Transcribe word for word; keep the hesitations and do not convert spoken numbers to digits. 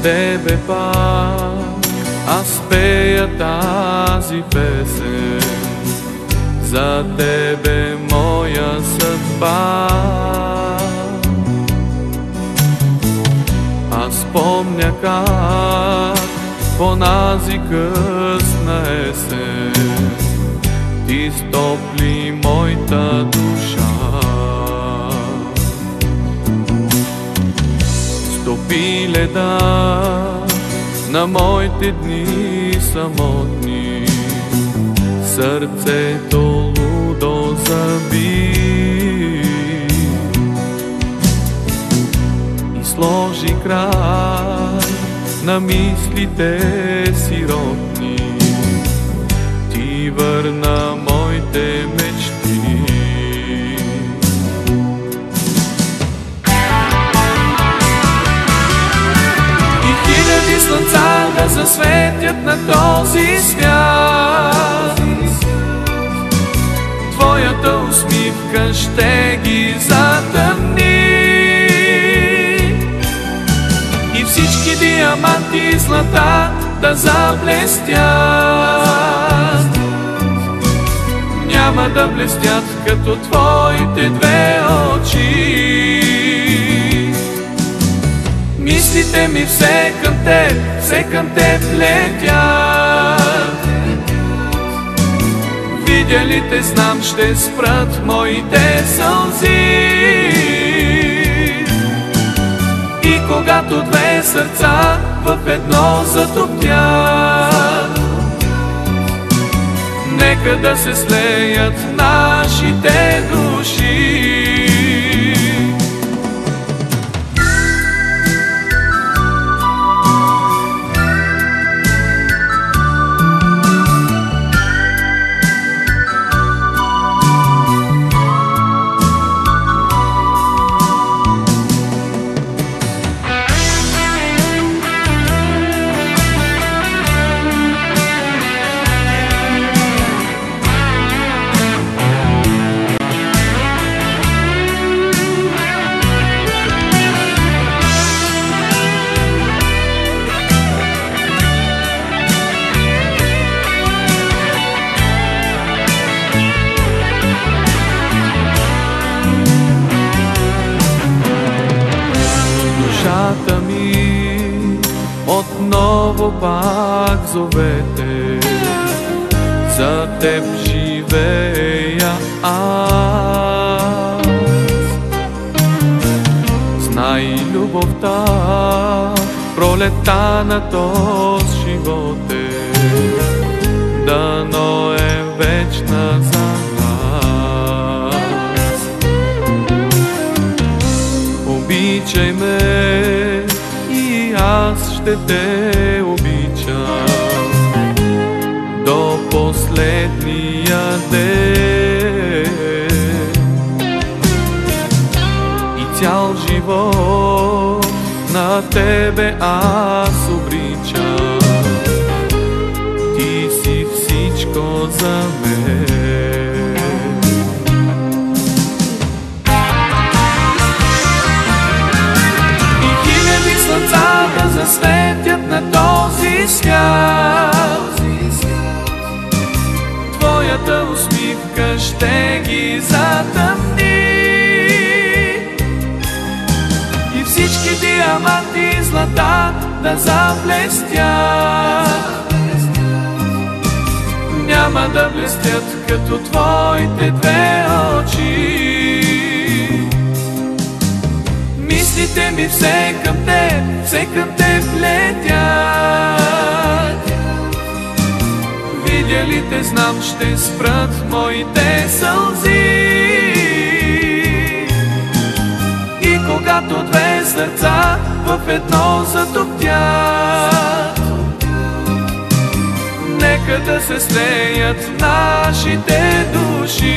тебе пак аз пея тази песен, за тебе моя съдба. Аз помня как в онази късна есен ти стопли моята душа. Стопи леда на моите дни самотни, сърцето лудо заби и сложи край на мислите сиротни. Ти върна моите мечти. И хиляди слънца да засветят на този свят, твоята усмивка ще ги затъмни. И всички диаманти и злата да заблестят, няма да блестят като твоите две очи. Мислите ми все към теб, все към теб летят. Видя ли те, знам, ще спрат моите сълзи. И когато две сърца в едно затоптят, нека да се слеят нашите души. Душата ми отново пак зовете, за теб живея аз. Знай, любовта, пролета на този живот е, дано е вечна за нас. Обичай ме и аз ще те обичам до последния ден. И цял живот на тебе аз обричам, ти си всичко за мен. И хиляди слънца да засветят на този свят, твоята усмивка ще ги затъмни. И всички диаманти и злата да заблестят, няма да блестят като твоите две очи. Мислите ми все към теб, все към теб летят. Видя ли те, знам, ще спрат моите сълзи. И когато две сърца в едно затоптят, нека да се слеят нашите души.